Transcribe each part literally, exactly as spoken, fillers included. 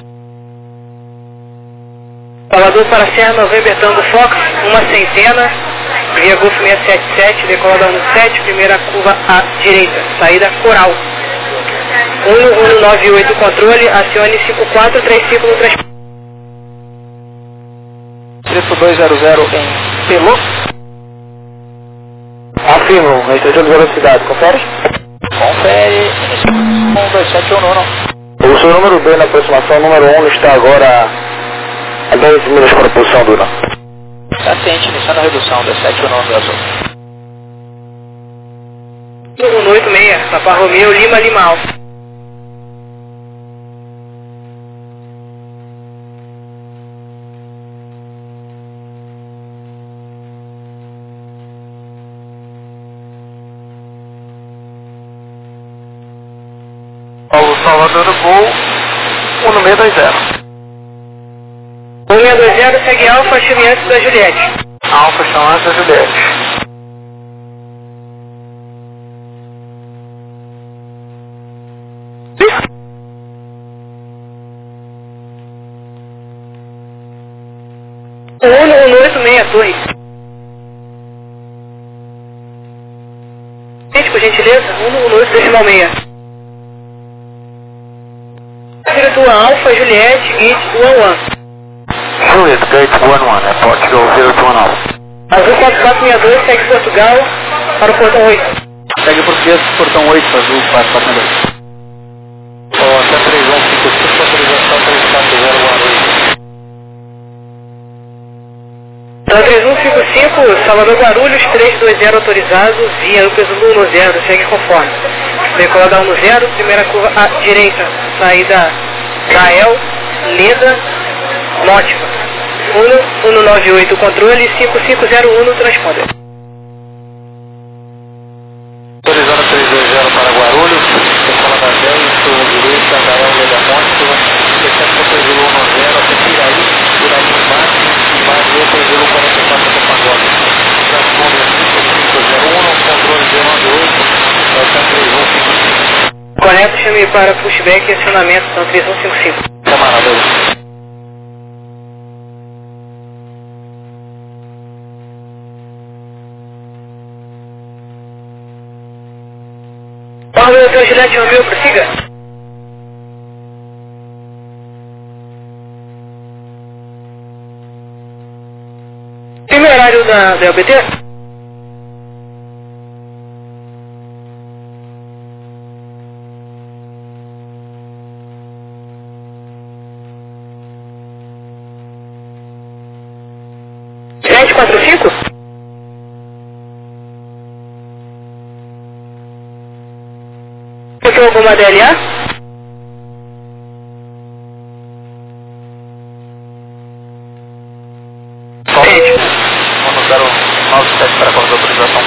Salvador para Serra November Tango Fox, uma centena, via Golf seiscentos e setenta e sete, decolada um sete, primeira curva à direita, saída Coral. um um nove oito controle, acione cinco quatro três cinco no transporte. Triplo dois zero zero em Pelô. Afirmo, restrição de velocidade, confere? Confere, um dois sete um nono. O seu número B na aproximação, número um, está agora a dez milhas para a posição do Luna. Está ciente, iniciando a redução, dezessete um nono do azul. um um oito seis, Papa Romeo, Lima, Lima Alfa. Paulo Salvador do Gol, um no meio dois zero. um seis dois zero, segue Alfa, chame antes da Juliette. Alfa, chama antes da Juliette. um um oito seis, Torre. Gente, por gentileza, um um oito decimal seis. Tua Alfa, Juliette, Gate, um um. Juliette, Gate, um um, é Portugal zero dois um. Azul quatro quatro seis dois, segue Portugal para o portão oito. Segue português, portão oito, azul quatro quatro seis dois. Rota três um cinco cinco, autorização três quatro zero, Guarulhos. Então, três um cinco cinco, Salvador Guarulhos, três dois zero autorizado, via no peso do um no zero, segue conforme. Decolada um no zero, primeira curva à direita, saída Gael, Leda, Mótiva. um um nove oito controle, cinco cinco zero um no transponder. Autorizando três dois zero para Guarulhos, decolada dez, curva direita, Gael, Leda, Mótiva, sessenta três um no zero, até Piraí, Piraí embaixo, embaixo, três um quarenta e quatro do Pagode. Transponder cinco cinco zero um, controle zero nove oito, Delta três um cinco cinco. Correto, chame para pushback e acionamento, então três um cinco cinco. Camarada. Paulo, eu tenho Juliette Romeu, prossiga. Primeiro horário da, da L B T? sete quatro cinco? Tem alguma D L A? Sete. Vamos dar o nove sete para a autorização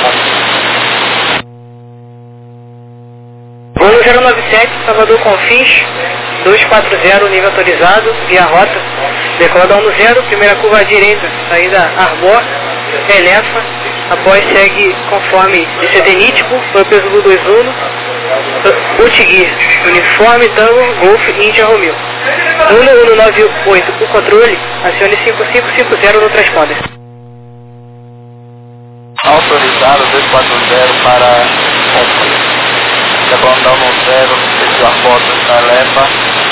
com. Voo zero nove sete, Salvador Confins, dois quatro zero, nível autorizado, via rota. Decolada um no zero, primeira curva à direita, saída Arbor, Elefa, após segue conforme de C T nítico, foi o peso do dois um, Utigui, uniforme, Tango, Golf, Índia, Romeo. um um nove oito, o controle, acione cinco cinco cinco zero no transponder. Autorizado dois quatro zero para Confins. Decolada um no zero, fez a foto da Elefa,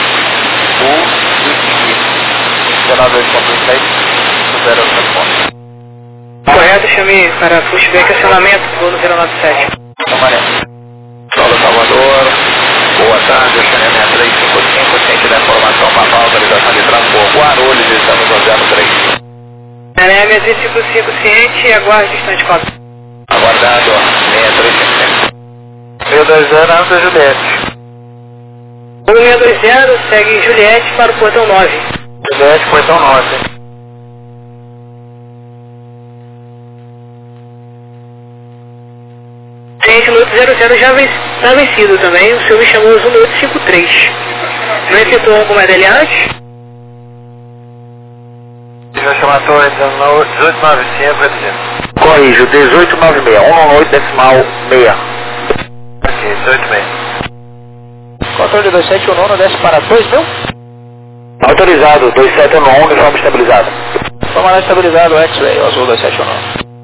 o Utigui. dezenove ponto seis, zero transponder. Correto, chame para pushback acionamento, voo no zero nove sete. Camaré. Paulo Salvador, boa tarde, C N M seis três cinco cinco, ciente da informação, papal, autorização de transporte, Guarulhos, estamos no zero três. C N M seis cinco cinco, ciente, aguarde distante quatro. Aguardado, seis três cinco cinco. seis dois zero, antes da Juliette. um seis dois zero, segue Juliette para o portão nove. Juliette, portão nove. Gente, no zero zero já está vencido também, o senhor me chamou no oito cinco três. Não efetuou alguma D L A antes? Já chamou a torre dezoito nove cinco, corrijo, dezoito nove seis, um oito decimal seis. Ok, dezoito seis. Controle dois sete um, desce para dois mil. Autorizado, dois sete um um, uniforme estabilizado. Formalmente estabilizado, X-Ray, azul dois sete um um.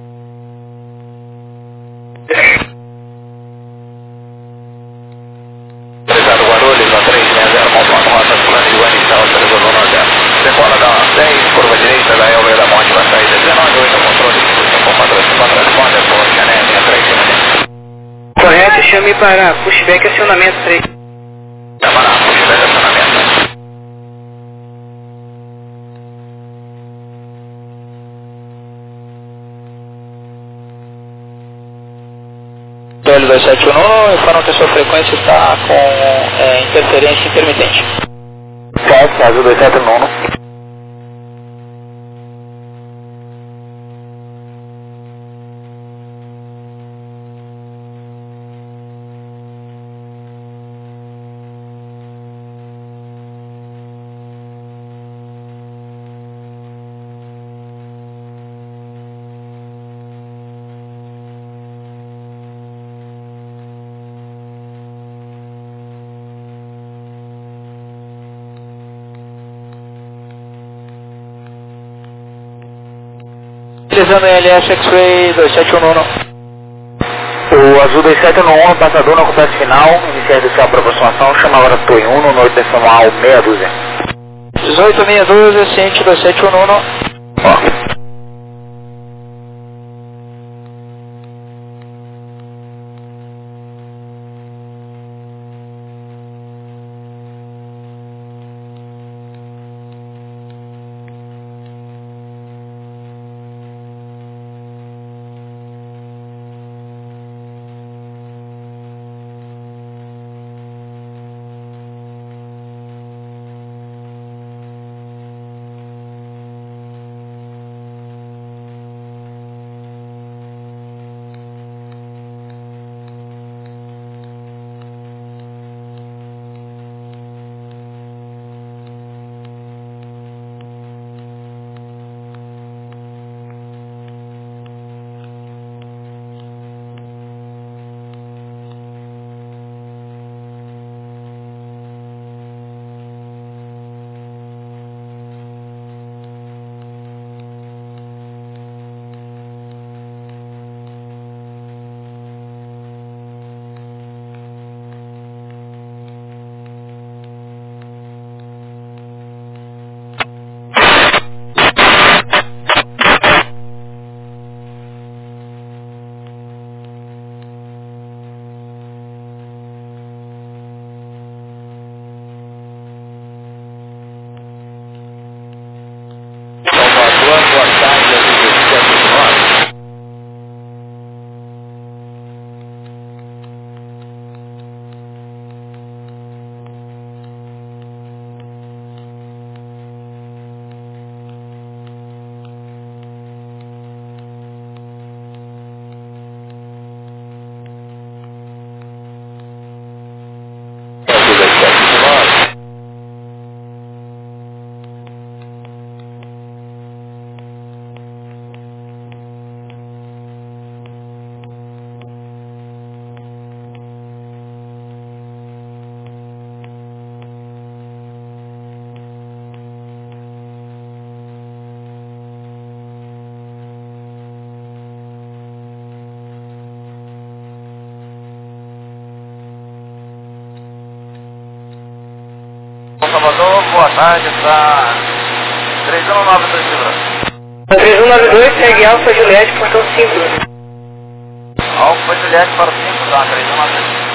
Autorizado, Guarulhos, a três seis zero, montando rota, plano de Guarani, autorizado no zero. Decola da dez, curva direita da Elber da Monte, vai sair dezenove, oito, controle, cinco quatro quatro, responde, por Chanel, seis três. Correto, chame para pushback acionamento três. Chama na pushback acionamento. L dois sete um um, informa que a sua frequência está com é, interferência intermitente. Certo, azul dois sete um um. Utilizando L S X-Ray dois sete um um. O azul dois sete um um, passador na completa final, iniciar inicial para aproximação, chama agora Toy um, no oito decimal meia dúzia. dezoito meia dúzia, ciente dois sete um um. Ó. Salvador, boa tarde, está três um nove dois Segurança. três um nove dois, segue Alfa Juliette, portão cinco. Alfa Juliette para o cinco, tá, três um nove dois.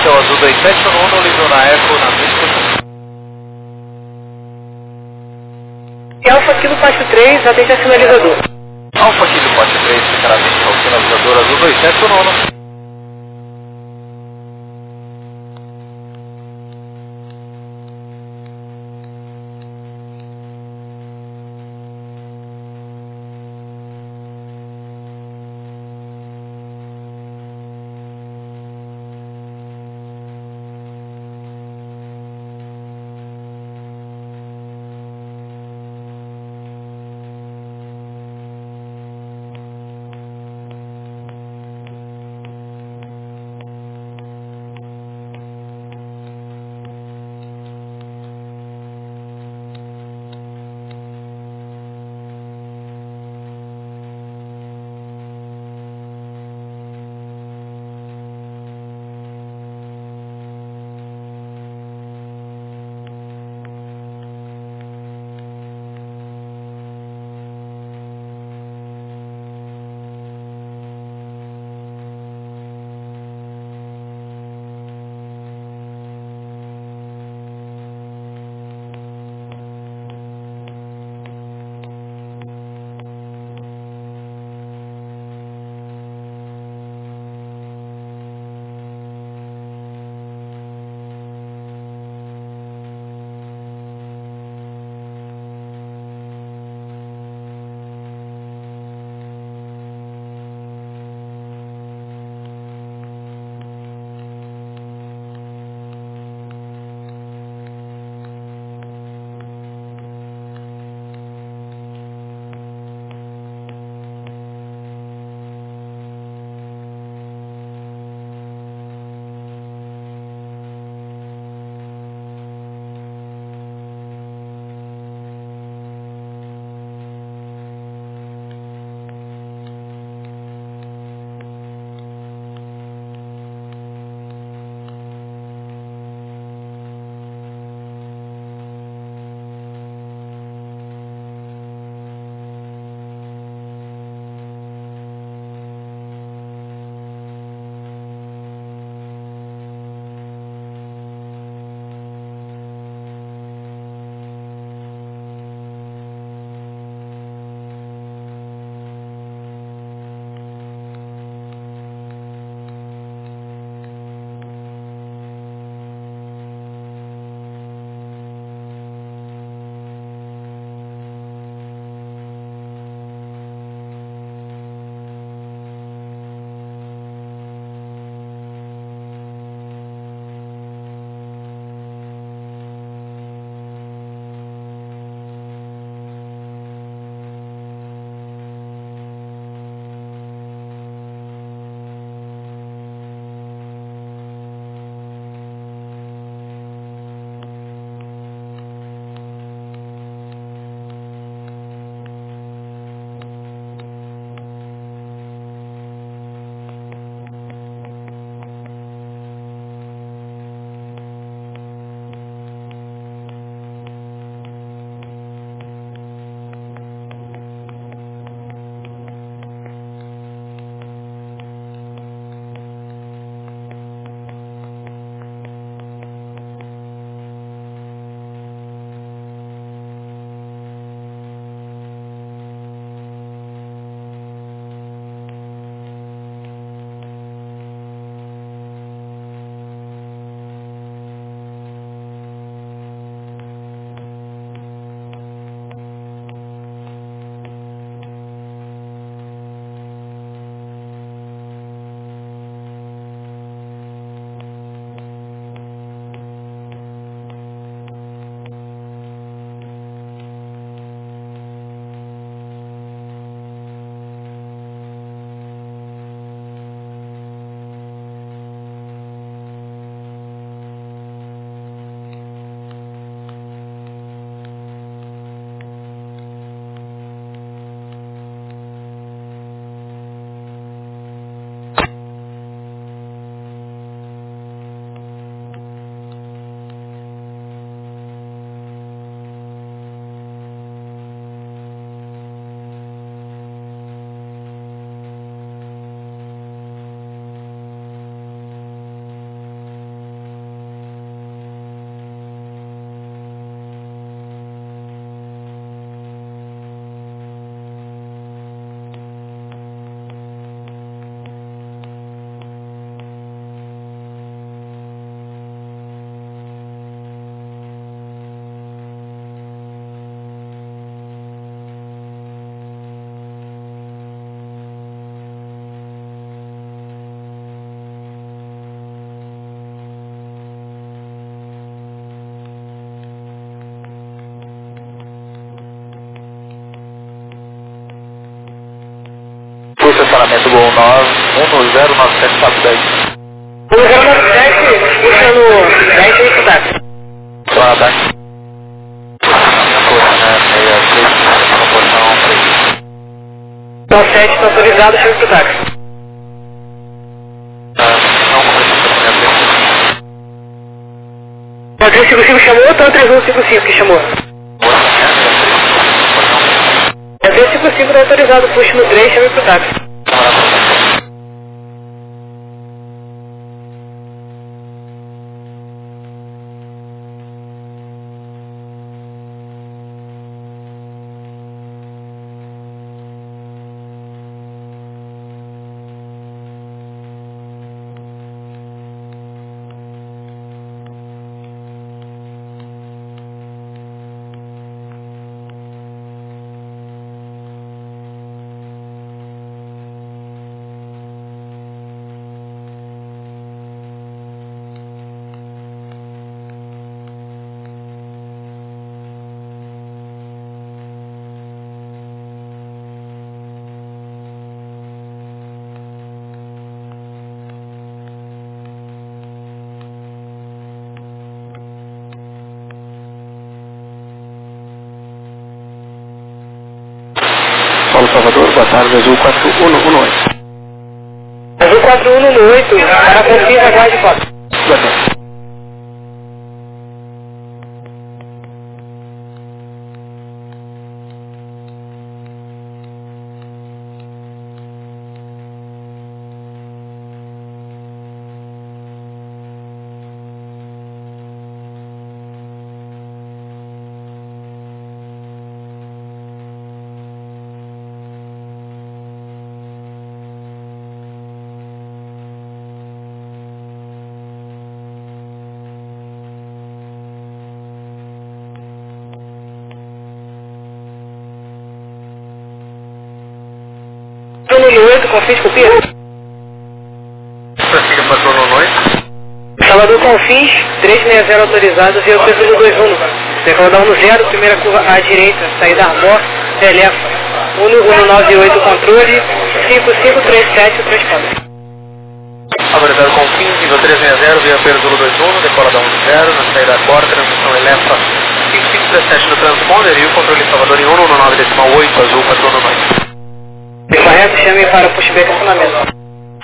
Céu Azul dois sete um um, livrou na Eco na pista. E Alfa Kilo Pátio três, atende a sinalizador. Alfa Kilo Pátio três, ficará atento ao sinalizador Azul dois sete um um. estacionamento Gol nove, um zero nove sete quatro dez. um zero nove sete, puxando dez e oito táxi. Só ataque. Então sete está autorizado, chega pro táxi. O três cinco cinco chamou ou tá o três um cinco cinco que chamou? É três cinco cinco está autorizado, puxa no três, chama pro táxi. Paulo Salvador, boa tarde, Azul quatro um um oito. Azul quatro um um oito, para confirma, aguarde quatro. Boa tarde. um oito, Confins, copia. Prossiga para o oito. Salvador Confins, trezentos e sessenta autorizados e eu peso do dois um. Declarador no zero, primeira curva à direita, saída Arbor, Elefa. um um nove oito, controle, cinco cinco três sete, transponder. Autorizado Confins, nível trezentos e sessenta, via Perzolo dois um, decolador um zero, na saída Arbor, transmissão Elefa cinco cinco três sete no transponder e o controle Salvador em um um nove decimal oito, Azul quatro um oito. Correto, chame para pushback acionamento.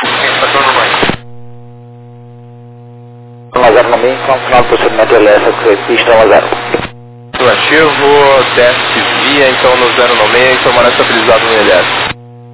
um zero no mim, com final do procedimento Elefa, pista um zero. Ativo, desce via, então no zero no meio, então maré estabilizado no I L S.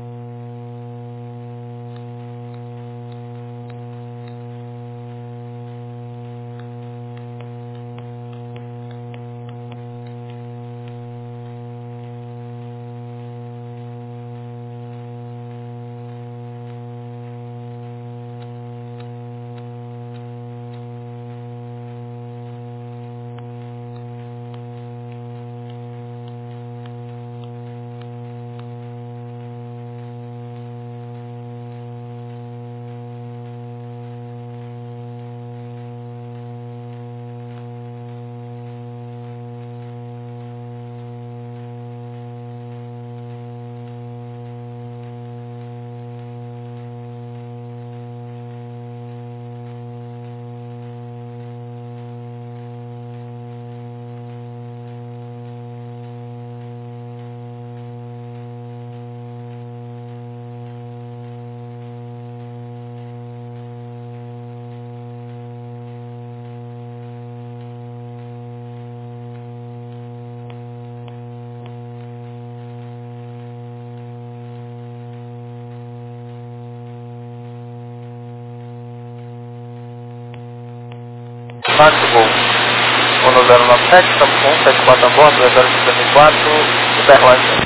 Táxi Gol um zero nove sete, estamos com um sete quatro a bordo, zero zero cinquenta e quatro, Uberlândia.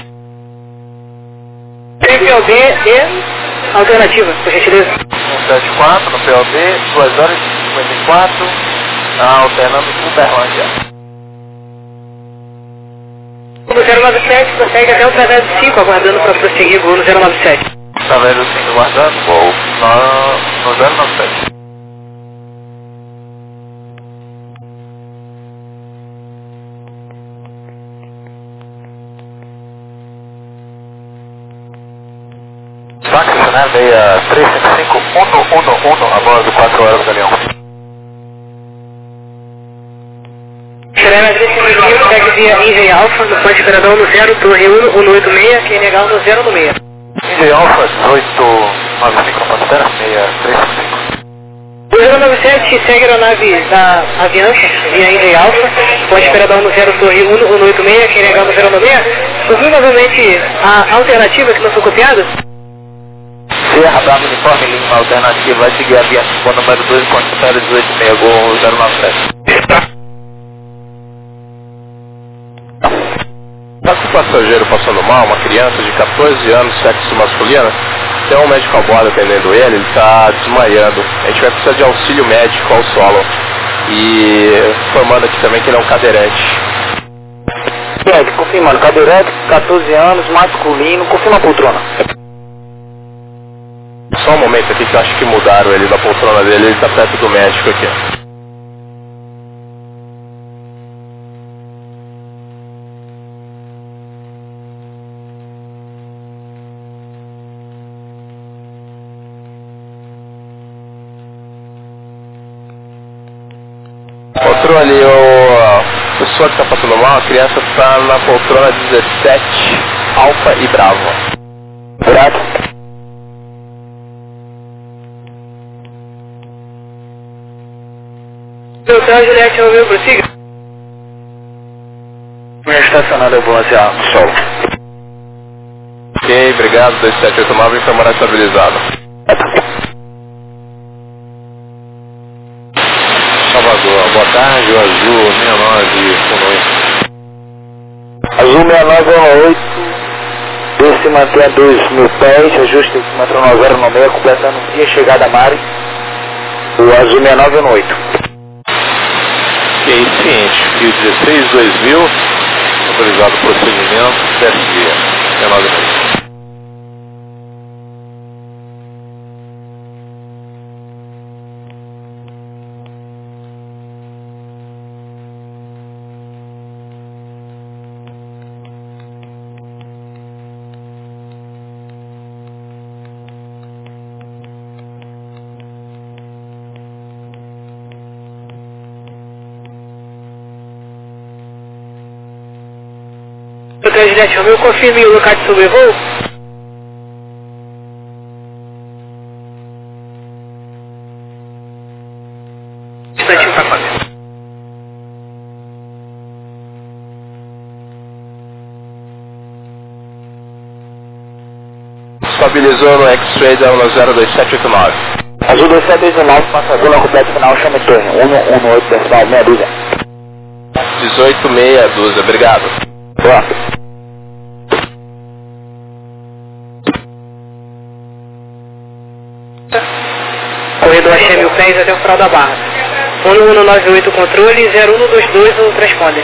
P O B e alternativa, por gentileza. um sete quatro no P O B, duas horas e cinquenta e quatro, alternando Uberlândia. O zero nove sete prossegue até o trezentos e cinco, aguardando para prosseguir Gol no zero nove sete. Tá vendo sim, aguardando, Gol no, no zero nove sete. Táxi, né? seis três cinco cinco um um um a bordo quatro horas da Leão. Serena três cinco cinco, segue via Inge Alfa, no ponto de esperador no zero, torre um, um oito seis, Q N H no zero no seis. Inge Alfa, dezoito nove cinco na ponte espera, seis três cinco cinco. O zero nove sete segue a aeronave da Avianca, via Inge Alfa, ponto de esperador no zero, torre um, um oito seis, Q N H no zero no seis. Ouviu novamente a alternativa que não foi copiada? Sierra Bravo Uniforme Lima, alternativa, vai seguir a via com o número dois, ponto zero dezoito seis, Gol zero nove sete. Tá com o passageiro passando mal, uma criança de quatorze anos, sexo masculino, tem um médico a bordo atendendo ele, ele está desmaiando. A gente vai precisar de auxílio médico ao solo. E informando aqui também que ele é um cadeirante. Médico, confirmando, cadeirante, quatorze anos, masculino, confirma a poltrona. Só um momento aqui que eu acho que mudaram ele da poltrona dele, ele está perto do médico aqui. Controle, o, o senhor que está passando mal, a criança está na poltrona dezessete, Alfa e Bravo. Bravo. Doutor Juliette, ouviu, prossiga? Minha estacionada ambulância solo. Ok, obrigado, dois sete oito nove, enfermagem estabilizado. Salvador, boa tarde, o Azul sessenta e nove conosco. Azul sessenta e nove um oito, desce manter a dois mil pés, ajuste o zero no meio, completando via chegada a Mari. O Azul sessenta e nove um oito. Ok, seguinte, fio dezesseis dois mil, autorizado o procedimento, desce via sessenta e nove um oito. Doutor Juliette, eu confirme o local de sobrevoo? Instantinho para fazer. Estabilizou no X-Ray no zero dois sete oito nove. Azul dois sete oito nove, passador na completa final, chama torre um um oito, decimal, meia dúzia. dezoito meia dúzia, obrigado. Boa. Corredor H mil pés até o final da barra. um um nove oito controle, zero um dois dois o transponder.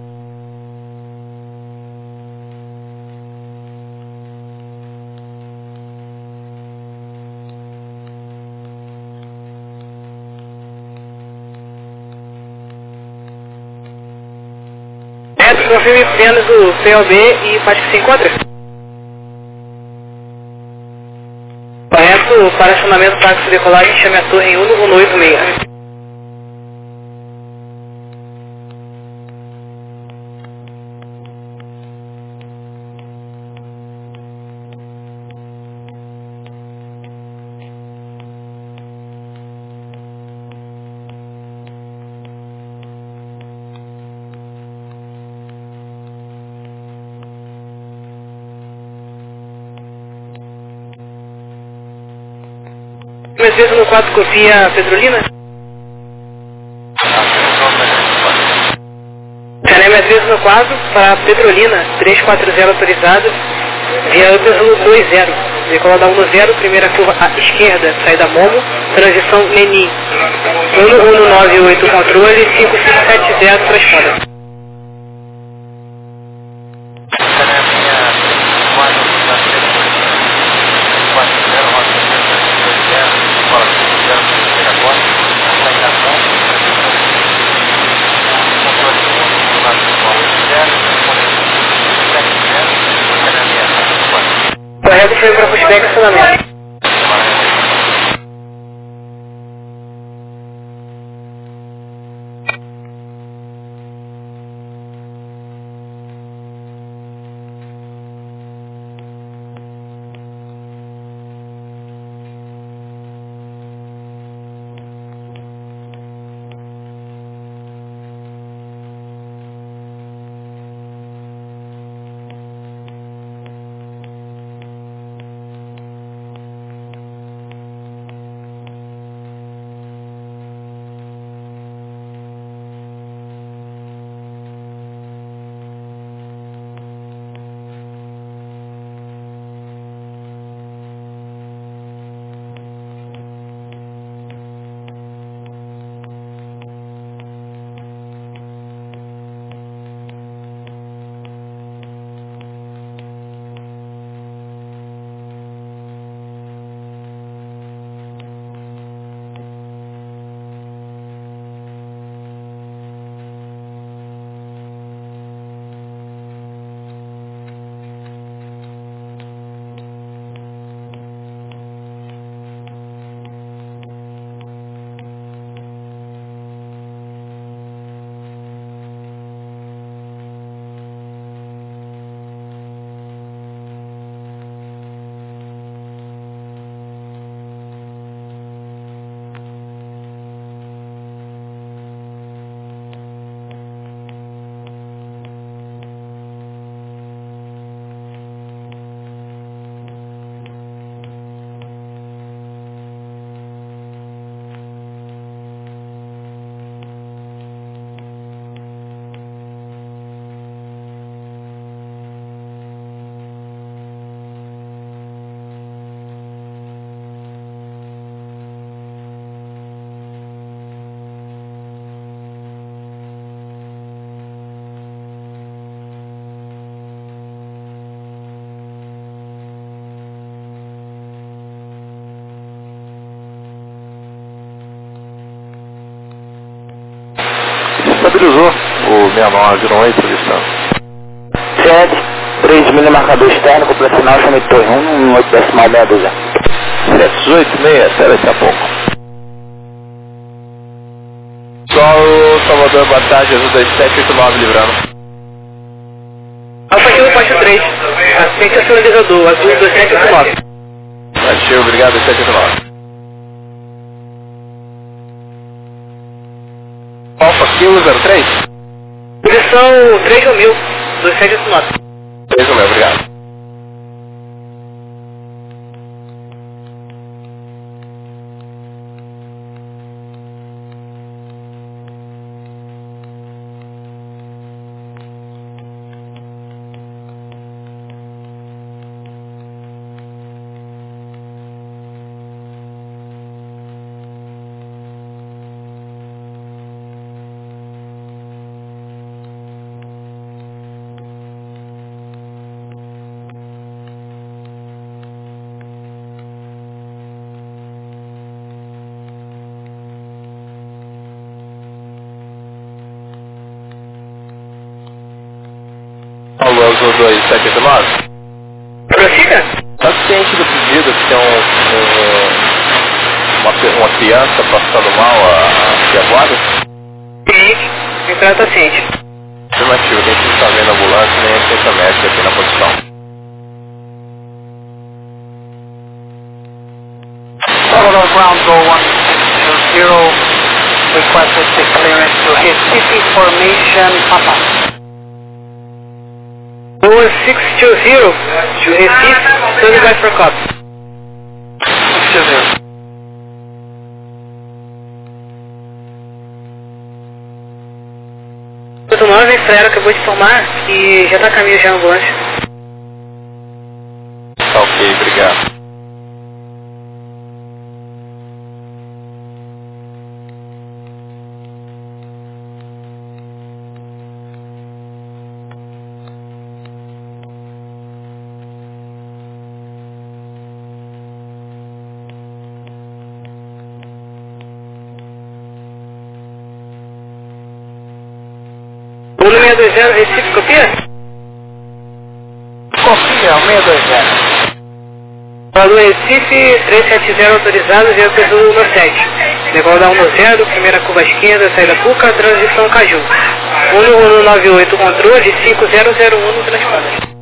Reto, confirme apenas o P O B e faz que se encontra. Correto, para acionamento táxi decolagem, chame a torre em um um oito seis. Mercedes no quatro copia Petrolina? Canal Mercedes no quatro para Petrolina, trezentos e quarenta autorizado, via Upper dois zero. Decola da um no zero, primeira curva à esquerda, saída Momo, transição Leni. um um nove oito controle, cinco cinco sete zero, transponder. Correto, foi para pushback acionamento. autorizou o sessenta e nove zero oito solicitando. sete, três milha marcador externo, completo final, chame de torre um, um oito decimal meia dúzia. sete oito seis, até daqui a pouco. Solo Salvador, boa tarde, azul dois sete oito nove livrando. Alfa Kilo Pacho três, assistente ao sinalizador, azul dois sete oito nove. Baixou, obrigado, dois sete oito nove. Alfa Kilo zero três. Posição três mil, dois sete oito nove. três mil, obrigado. Alô, azul dois sete oito nove. Prossiga. Está ciente do pedido que tem um, um, uma, uma criança passando mal aqui agora? Ciente, entrada tá ciente. Afirmativo, a gente não está vendo a ambulância nem a assistência médica aqui na posição. Salvador Ground Go one zero, requested the clearance to Recife Formation Papa. Boa seis dois zero, to Recife, Sunny West for Cop. six two zero. oito nove, Frero acabou de informar que já está a caminho já a ambulância. Tá ok, obrigado. Volume seis dois zero, Recife, copia? Confia, seis dois zero. Valor Recife, trezentos e setenta autorizado, zero P Z um sete. Decola da um zero, primeira curva esquerda, saída Puca, transição Caju. um um nove oito, controle, cinco zero zero um no transponder.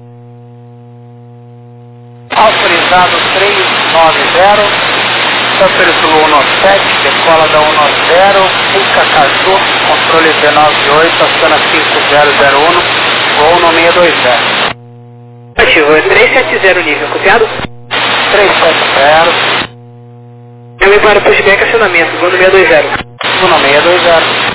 Autorizado três nove zero, Santos Sul um sete, decola da um zero, Puca Caju, controle dezenove oito, acena cinco zero zero um, voo no seis dois zero. Ativo, é trezentos e setenta nível, copiado? três sete zero, Chame para pushback acionamento, voo no seis dois zero. voo no seis dois zero.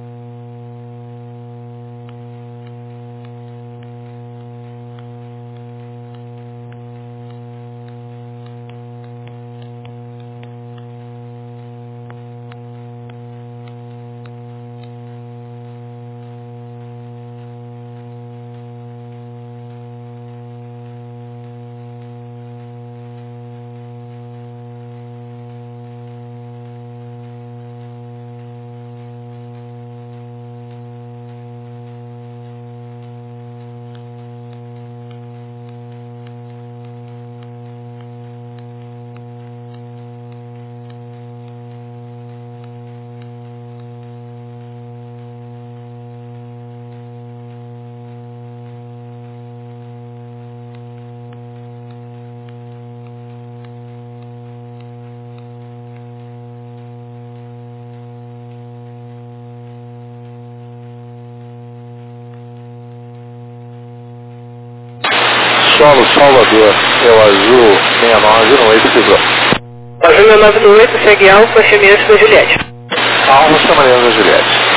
Solo Salvador, é o azul sessenta e nove zero oito, livrou. Azul sessenta e nove zero oito, segue Alfa, chame da Juliette. Alfa, chama da Juliette.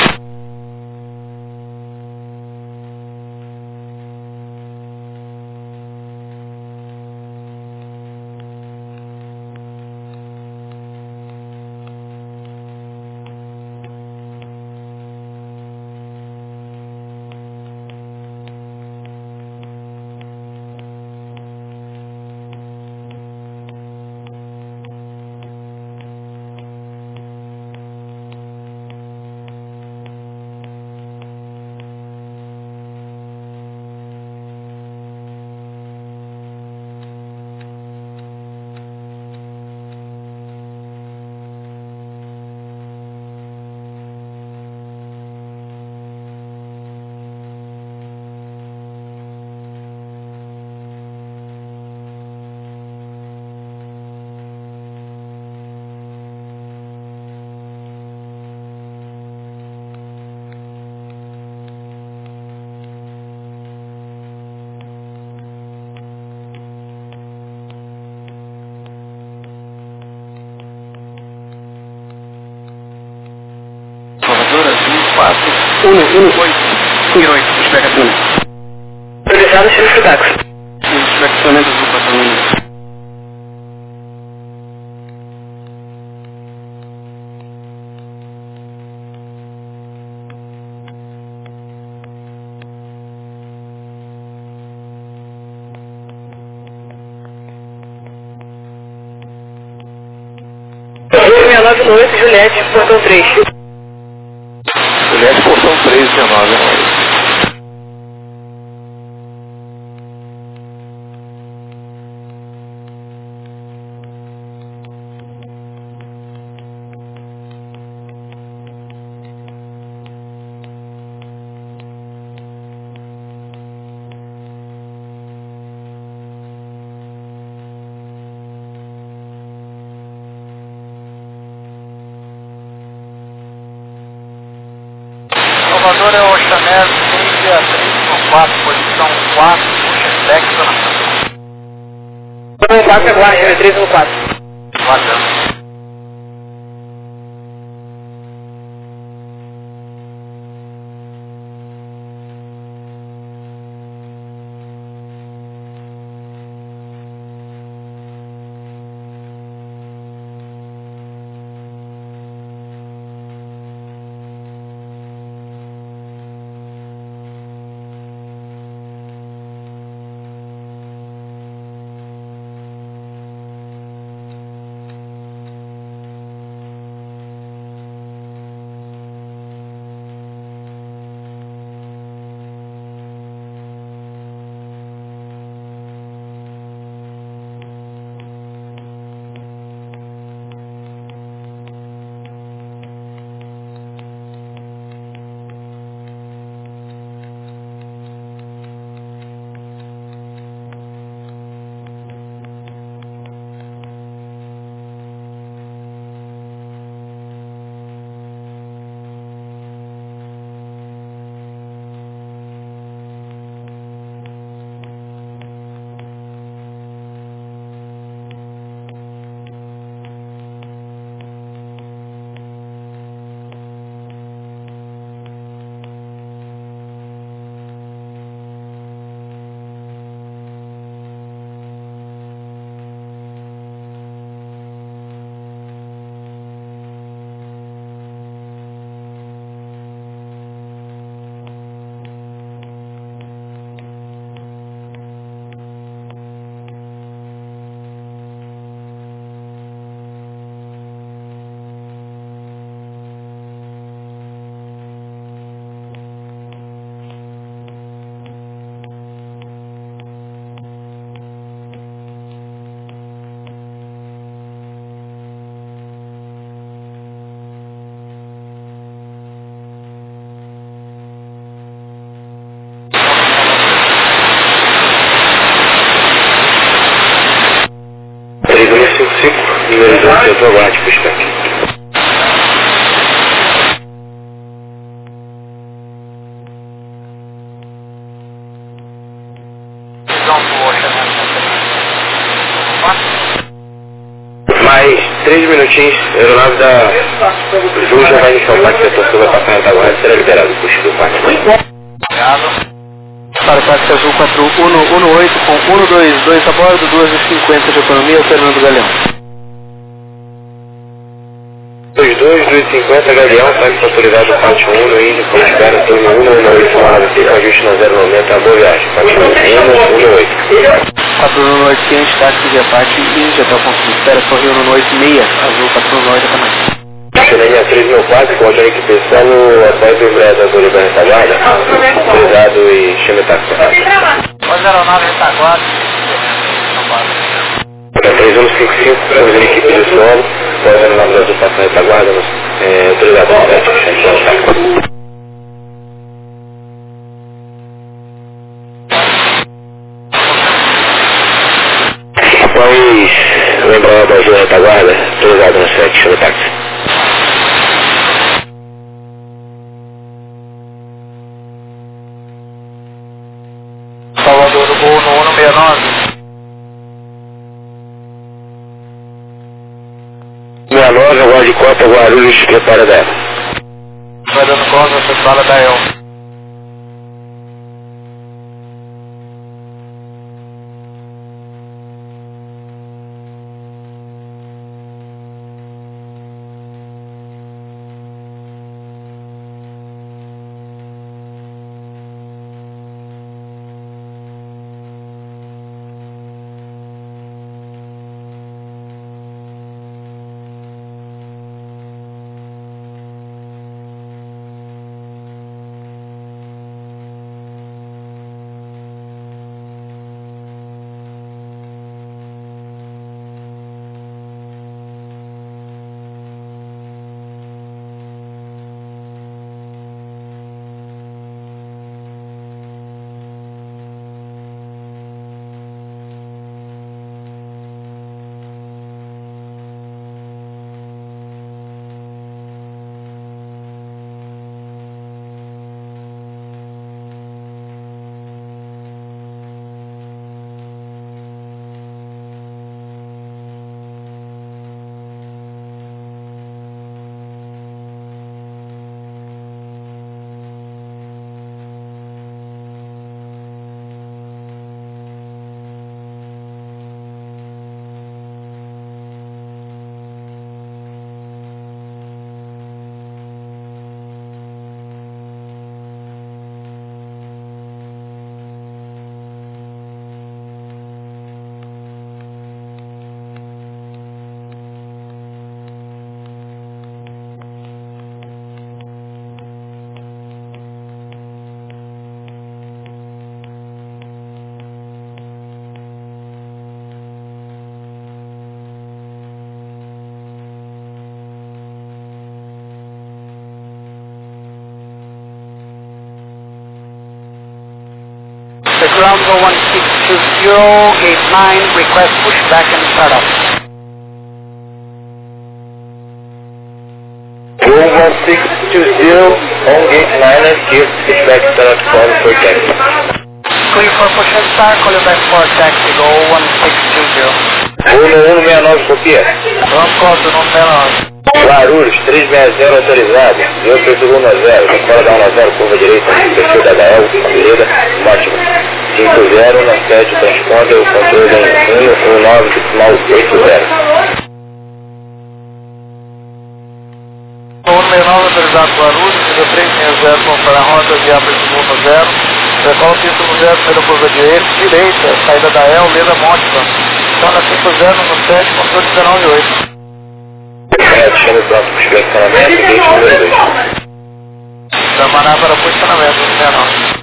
um um oito. cinco oito, despega-se. Autorizado, Silvio Táxi. Despega-se Azul quatro um. seis nove um oito, Juliette, portão três. Juliette, portão três, dezenove. Salvador é o Chanel seis a três quatro, posição quatro, puxa sexo na um quatro, aguarde, três um quatro. Guardando. três um cinco cinco, número dois, centro aguarde, pushback. Mais três minutinhos, a aeronave da Azul já vai iniciar o parque, setor sul vai passar na retaguarda e será liberado o push do parque. Obrigado. Para o táxi azul quatro um um oito com um dois dois a bordo, duas e cinquenta de economia, Fernando Galeão. dois dois, duas e cinquenta, Galeão, táxi autorizado Pátio um, no índice, com espera, turno um um oito, chamada de ajuste na zero noventa, boa viagem, Pátio um um oito. quatro um oito, quente, táxi via parte Índia até o ponto de espera, correio um oito meia, azul quatro um oito, até mais. Linha três mil quatro, com a equipe pessoal, após o embragador da retaguarda, autorizado e chama táxi. Pode aeronave retaguarda. três um cinco cinco, temos a equipe de solo, após a aeronave da Azul passar na retaguarda, é, autorizado e táxi. Após o embragador da Azul retaguarda, autorizado no sete, chama táxi. Salvador, voo no um seis nove. sessenta e nove, agora de Copa, Guarulhos, prepara dela. vai dando conta da central da El. Ground go one six two zero, gate nine, request pushback and startup. Go one six two zero, on gate nine and give pushback startup call for taxi. Clear for push and start, call you back for taxi, go one six two zero. Voo no um seis nove, copia. Vamos conta, não tem nada. Guarulhos, três seis zero autorizado, eu perfil um zero, fora da um zero, curva direita, perfil da H L, avenida, ótimo. cinco zero na sete, transponder, o controle em um um nove, decimal oito zero. um seis nove autorizado Guarulhos, três seis zero, para a rota de abre um zero, recall título zero, primeira curva direita, direita, saída da El, leda Mótica. Então na cinco zero no sete, controle dezenove oito. É, chama o próximo posicionamento, gate número dois. Chamaná para posicionamento, não é não.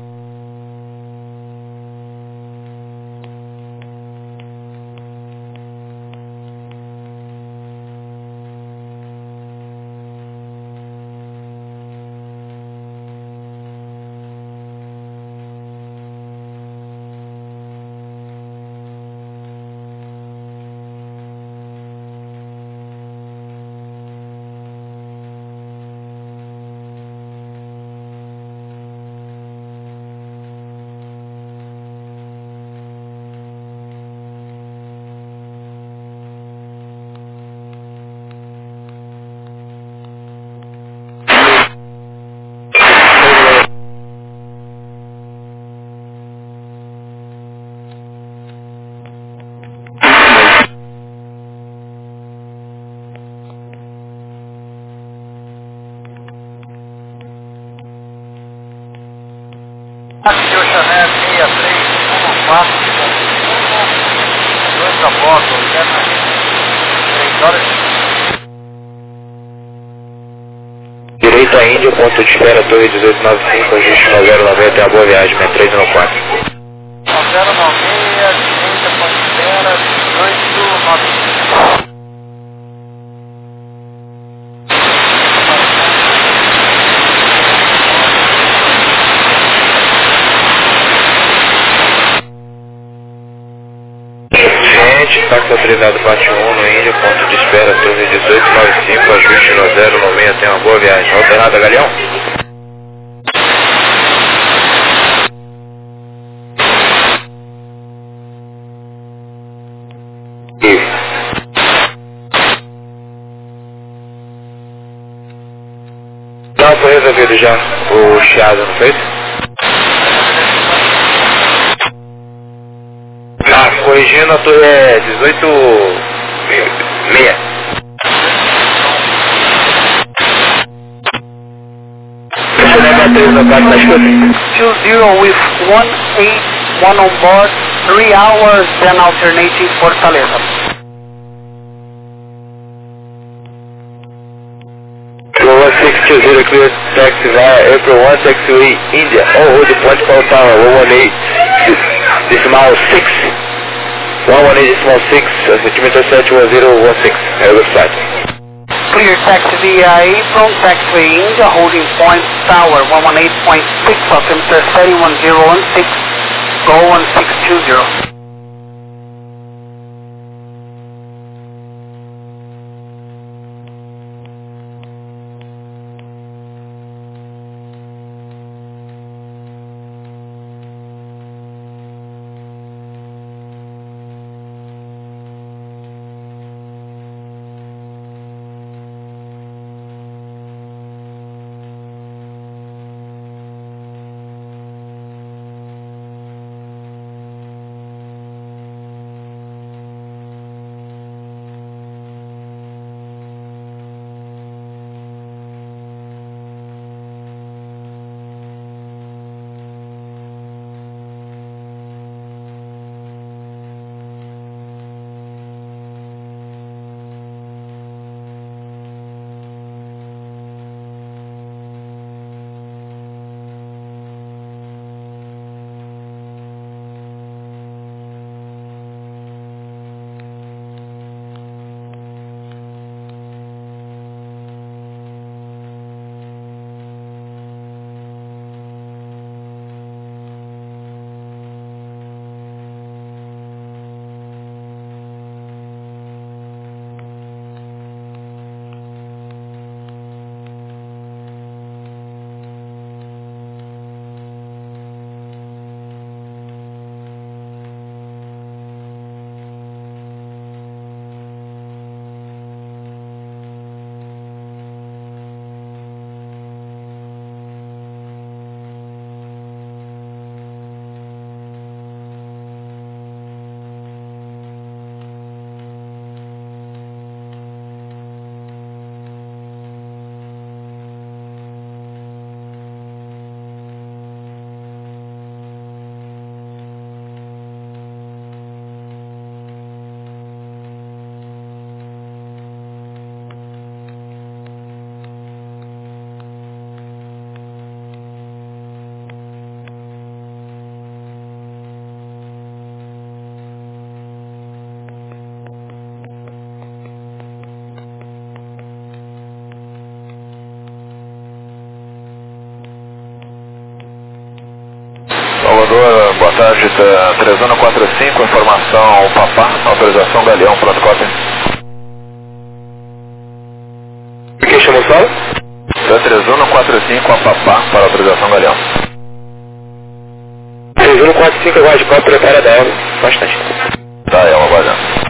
Seu Chanel seis três um quatro, dois da moto, três horas. Direito a Índia, ponto de espera, torre dezoito noventa e cinco, ajuste nove zero nove, até a boa viagem, sessenta e três nove quatro. nove zero nove, direita, ponto de espera, dezoito noventa e cinco. Táxi autorizado parte um no Índia, ponto de espera, torre dezoito noventa e cinco, ajuste nove zero nove, tenha uma boa viagem. Alternada, Galeão? Isso. Não, foi resolvido. feito já o chiado, não fez? Ah, corrigindo a torre é dezoito meia. two zero with one eight one on board, three hours, then alternating Fortaleza. one six two zero clear taxi via April one taxiway India. All hold the point call tower one one eight decimal six. one one eight decimal six, centimeter sete one zero one six. É o website. Clear taxi via April, taxiway India, holding point tower one one eight point six, altimeter thirty one zero one six, go one six two zero. Salvador, boa tarde, tá três um quatro cinco, informação Papá, autorização Galeão, pronto, cópia. Quem chamou o solo? Tá três um quatro cinco, a Papá, para autorização Galeão. três um quatro cinco, aguarde quatro, prepara da ela, bastante. Tá, é uma guarda.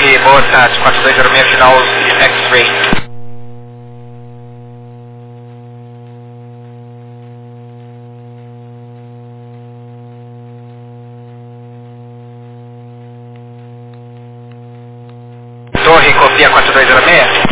Torre, boa tarde, quatro dois zero seis, final X-Ray. Torre, copia quatro dois zero seis.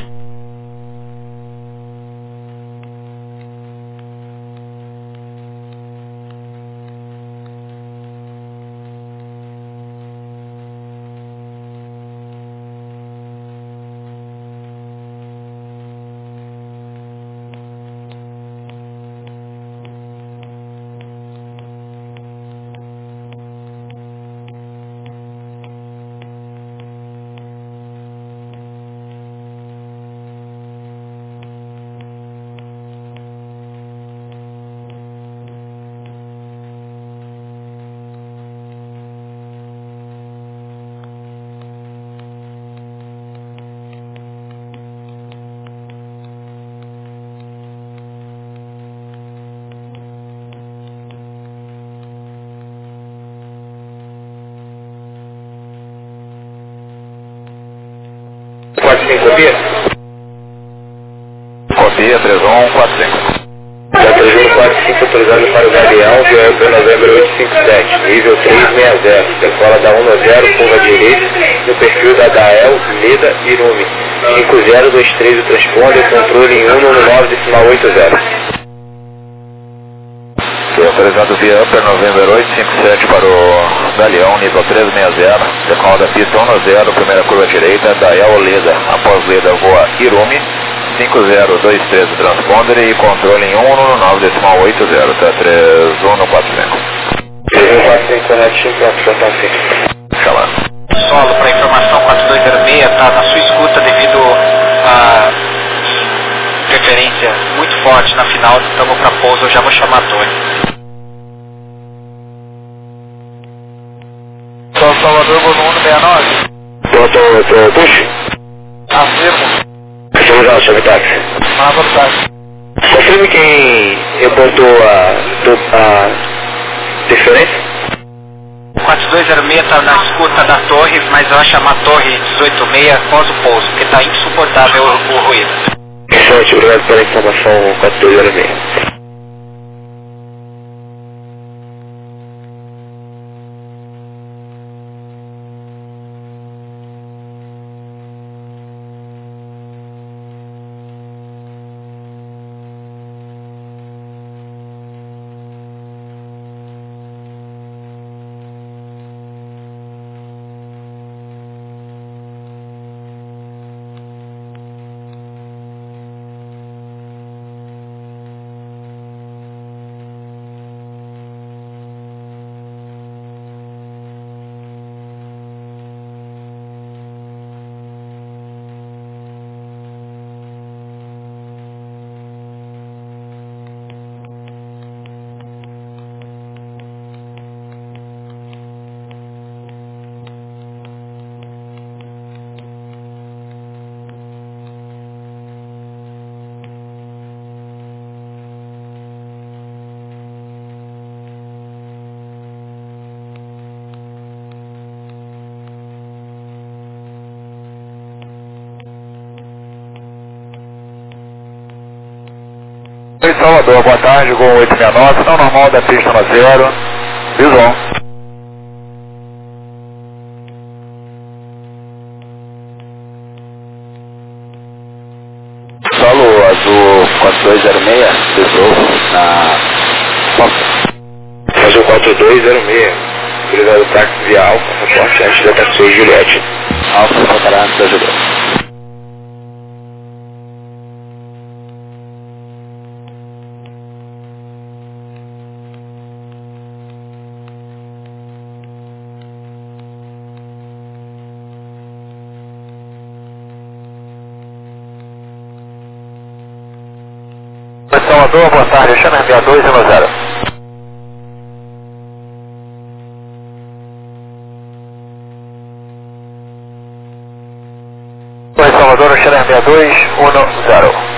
quatro cinco copia? Copia três um quatro cinco. quatro zero quatro cinco autorizado para o Gavião, V O P Novembro oito cinco sete, nível três seis zero, decola da um zero, curva direita, no perfil da H L, Leda, Irume, cinco zero dois três o transponder, controle em um nove decimal oito zero. Autorizado via Upper November oito cinco sete para o Galeão, nível três seis zero, decola da pista um zero, primeira curva direita, da El Leda, após Leda voa Irume, cinco zero dois três o transponder e controle em um nove decimal oito zero, tá três um no quatro cinco. três um quatro cinco, corretinho, pronto, portão cinco. Chamando. Solo para informação quatro dois zero seis, está na sua escuta devido a interferência muito forte na final, estamos para pouso, eu já vou chamar a torre. São Salvador, volume sessenta e nove. Tô, tô, tô, puxa. Afirmo. Autorizado, chave táxi. Ah, boa tarde. Confirme quem reportou a, do, a diferença. quatro dois zero seis está na escuta da torre, mas vai chamar a torre dezoito seis após o pouso, porque está insuportável o, o ruído. Excelente, obrigado pela informação quatro dois zero seis. Oi, Salvador, boa tarde, Gol oito seis nove, não normal da pista na zero, Bison. Solo azul quatro dois zero seis, Bison, na Fox. Azul quatro dois zero seis, autorizado táxi via Alfa, reporte antes da taxi Juliette. Alfa, reportará antes da Juliette. Salvador, boa tarde, chama R B dois zero zero. Oi, Salvador, chama R B dois um zero.